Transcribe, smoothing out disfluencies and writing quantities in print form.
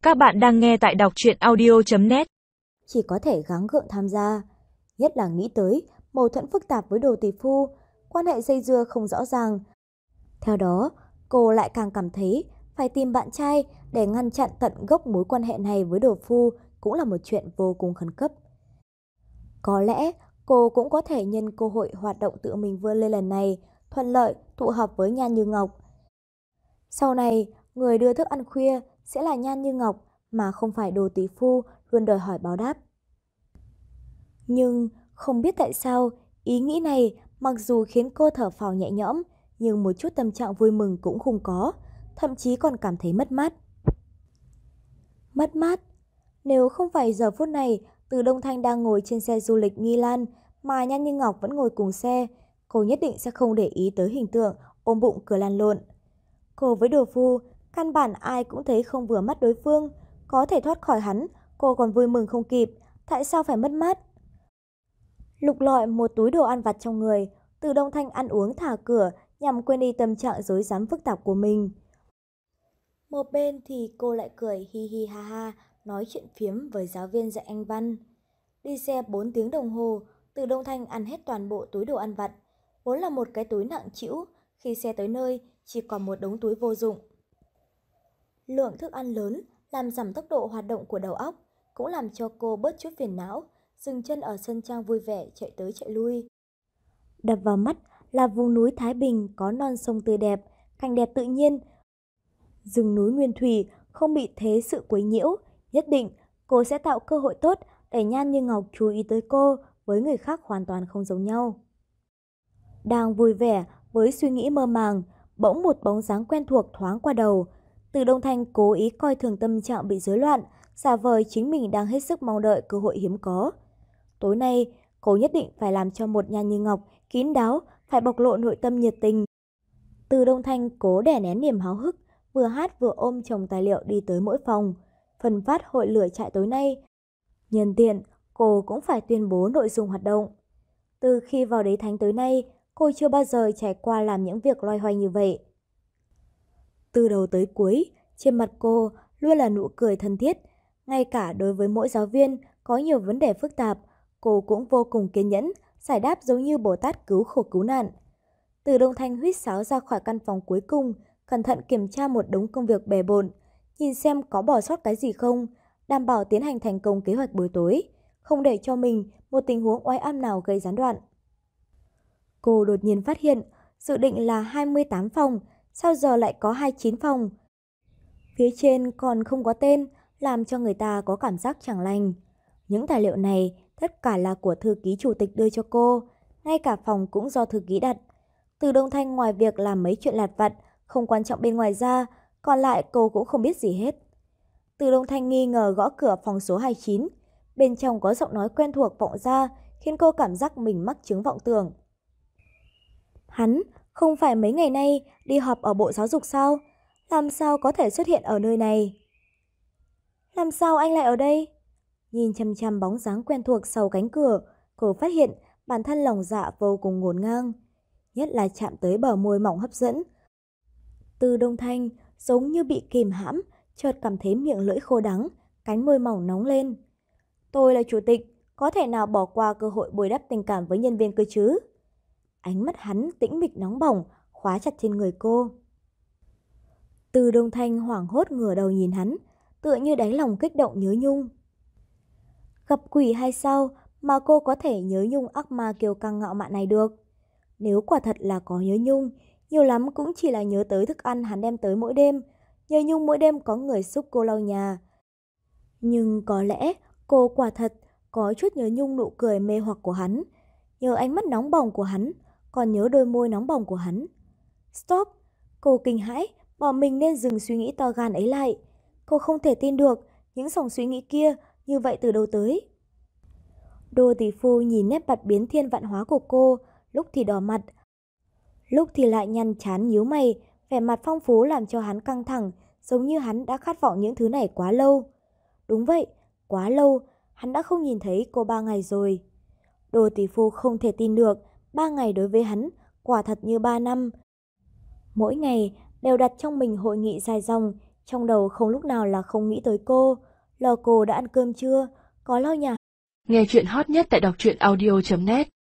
Các bạn đang nghe tại đọc truyện audio.net. Chỉ có thể gắng gượng tham gia. Nhất là nghĩ tới mâu thuẫn phức tạp với Đồ tỷ phu, quan hệ dây dưa không rõ ràng. Theo đó, cô lại càng cảm thấy phải tìm bạn trai để ngăn chặn tận gốc mối quan hệ này với Đồ phu cũng là một chuyện vô cùng khẩn cấp. Có lẽ cô cũng có thể nhân cơ hội hoạt động tự mình vươn lên lần này, thuận lợi tụ họp với Nhan Như Ngọc. Sau này, người đưa thức ăn khuya sẽ là Nhan Như Ngọc mà không phải Đồ tỷ phu luôn đòi hỏi báo đáp. Nhưng không biết tại sao, ý nghĩ này mặc dù khiến cô thở phào nhẹ nhõm, nhưng một chút tâm trạng vui mừng cũng không có, thậm chí còn cảm thấy mất mát. Mất mát? Nếu không phải giờ phút này, Từ Đông Thanh đang ngồi trên xe du lịch Nghi Lan, mà Nhan Như Ngọc vẫn ngồi cùng xe, cô nhất định sẽ không để ý tới hình tượng ôm bụng cười lăn lộn. Cô với Đồ phu, căn bản ai cũng thấy không vừa mắt đối phương, có thể thoát khỏi hắn, cô còn vui mừng không kịp, tại sao phải mất mát? Lục lọi một túi đồ ăn vặt trong người, Từ Đông Thanh ăn uống thả cửa nhằm quên đi tâm trạng rối rắm phức tạp của mình. Một bên thì cô lại cười hi hi ha ha, nói chuyện phiếm với giáo viên dạy Anh văn. Đi xe 4 tiếng đồng hồ, Từ Đông Thanh ăn hết toàn bộ túi đồ ăn vặt, vốn là một cái túi nặng trĩu, khi xe tới nơi chỉ còn một đống túi vô dụng. Lượng thức ăn lớn làm giảm tốc độ hoạt động của đầu óc, cũng làm cho cô bớt chút phiền não, dừng chân ở sân trang vui vẻ chạy tới chạy lui. Đập vào mắt là vùng núi Thái Bình có non sông tươi đẹp, cảnh đẹp tự nhiên. Rừng núi nguyên thủy không bị thế sự quấy nhiễu, nhất định cô sẽ tạo cơ hội tốt để Nhan Như Ngọc chú ý tới cô, với người khác hoàn toàn không giống nhau. Đang vui vẻ với suy nghĩ mơ màng, bỗng một bóng dáng quen thuộc thoáng qua đầu. Từ Đông Thanh cố ý coi thường tâm trạng bị rối loạn, giả vờ chính mình đang hết sức mong đợi cơ hội hiếm có. Tối nay, cô nhất định phải làm cho một Nhan Như Ngọc kín đáo, phải bộc lộ nội tâm nhiệt tình. Từ Đông Thanh cố đè nén niềm háo hức, vừa hát vừa ôm chồng tài liệu đi tới mỗi phòng, phân phát hội lửa trại tối nay. Nhân tiện, cô cũng phải tuyên bố nội dung hoạt động. Từ khi vào Đế Thánh tới nay, cô chưa bao giờ trải qua làm những việc loay hoay như vậy. Từ đầu tới cuối, trên mặt cô luôn là nụ cười thân thiết. Ngay cả đối với mỗi giáo viên có nhiều vấn đề phức tạp, cô cũng vô cùng kiên nhẫn, giải đáp giống như Bồ Tát cứu khổ cứu nạn. Từ Đông Thanh huýt sáo ra khỏi căn phòng cuối cùng, cẩn thận kiểm tra một đống công việc bề bộn, nhìn xem có bỏ sót cái gì không, đảm bảo tiến hành thành công kế hoạch buổi tối, không để cho mình một tình huống oái oăm nào gây gián đoạn. Cô đột nhiên phát hiện, dự định là 28 phòng, sao giờ lại có 29 phòng? Phía trên còn không có tên, làm cho người ta có cảm giác chẳng lành. Những tài liệu này tất cả là của thư ký chủ tịch đưa cho cô, ngay cả phòng cũng do thư ký đặt. Từ Đông Thanh ngoài việc làm mấy chuyện lặt vặt, không quan trọng bên ngoài ra, còn lại cô cũng không biết gì hết. Từ Đông Thanh nghi ngờ gõ cửa phòng số 29, bên trong có giọng nói quen thuộc vọng ra, khiến cô cảm giác mình mắc chứng vọng tưởng. Hắn không phải mấy ngày nay đi họp ở Bộ Giáo dục sao? Làm sao có thể xuất hiện ở nơi này? Làm sao anh lại ở đây? Nhìn chăm chăm bóng dáng quen thuộc sau cánh cửa, cô phát hiện bản thân lòng dạ vô cùng ngổn ngang, nhất là chạm tới bờ môi mỏng hấp dẫn. Từ Đông Thanh giống như bị kìm hãm, chợt cảm thấy miệng lưỡi khô đắng, cánh môi mỏng nóng lên. Tôi là chủ tịch, có thể nào bỏ qua cơ hội bồi đắp tình cảm với nhân viên cơ chứ? Ánh mắt hắn tĩnh mịch nóng bỏng, khóa chặt trên người cô. Từ Đông Thanh hoảng hốt ngửa đầu nhìn hắn, tựa như đáy lòng kích động nhớ nhung. Gặp quỷ hay sao mà cô có thể nhớ nhung ác ma kiêu căng ngạo mạn này được? Nếu quả thật là có nhớ nhung, nhiều lắm cũng chỉ là nhớ tới thức ăn hắn đem tới mỗi đêm, nhớ nhung mỗi đêm có người giúp cô lau nhà. Nhưng có lẽ cô quả thật có chút nhớ nhung nụ cười mê hoặc của hắn, nhớ ánh mắt nóng bỏng của hắn, còn nhớ đôi môi nóng bỏng của hắn. Stop! Cô kinh hãi, bỏ mình nên dừng suy nghĩ to gan ấy lại. Cô không thể tin được những dòng suy nghĩ kia như vậy từ đâu tới. Đô tỷ phu nhìn nét mặt biến thiên vạn hóa của cô, lúc thì đỏ mặt, lúc thì lại nhăn trán nhíu mày, vẻ mặt phong phú làm cho hắn căng thẳng, giống như hắn đã khát vọng những thứ này quá lâu. Đúng vậy, quá lâu, hắn đã không nhìn thấy cô 3 ngày rồi. Đô tỷ phu không thể tin được, 3 ngày đối với hắn, quả thật như 3 năm. Mỗi ngày đều đặt trong mình hội nghị dài dòng, Trong đầu không lúc nào là không nghĩ tới cô, lo cô đã ăn cơm chưa, có lau nhà. Nghe chuyện hot nhất tại đọc truyện audio.net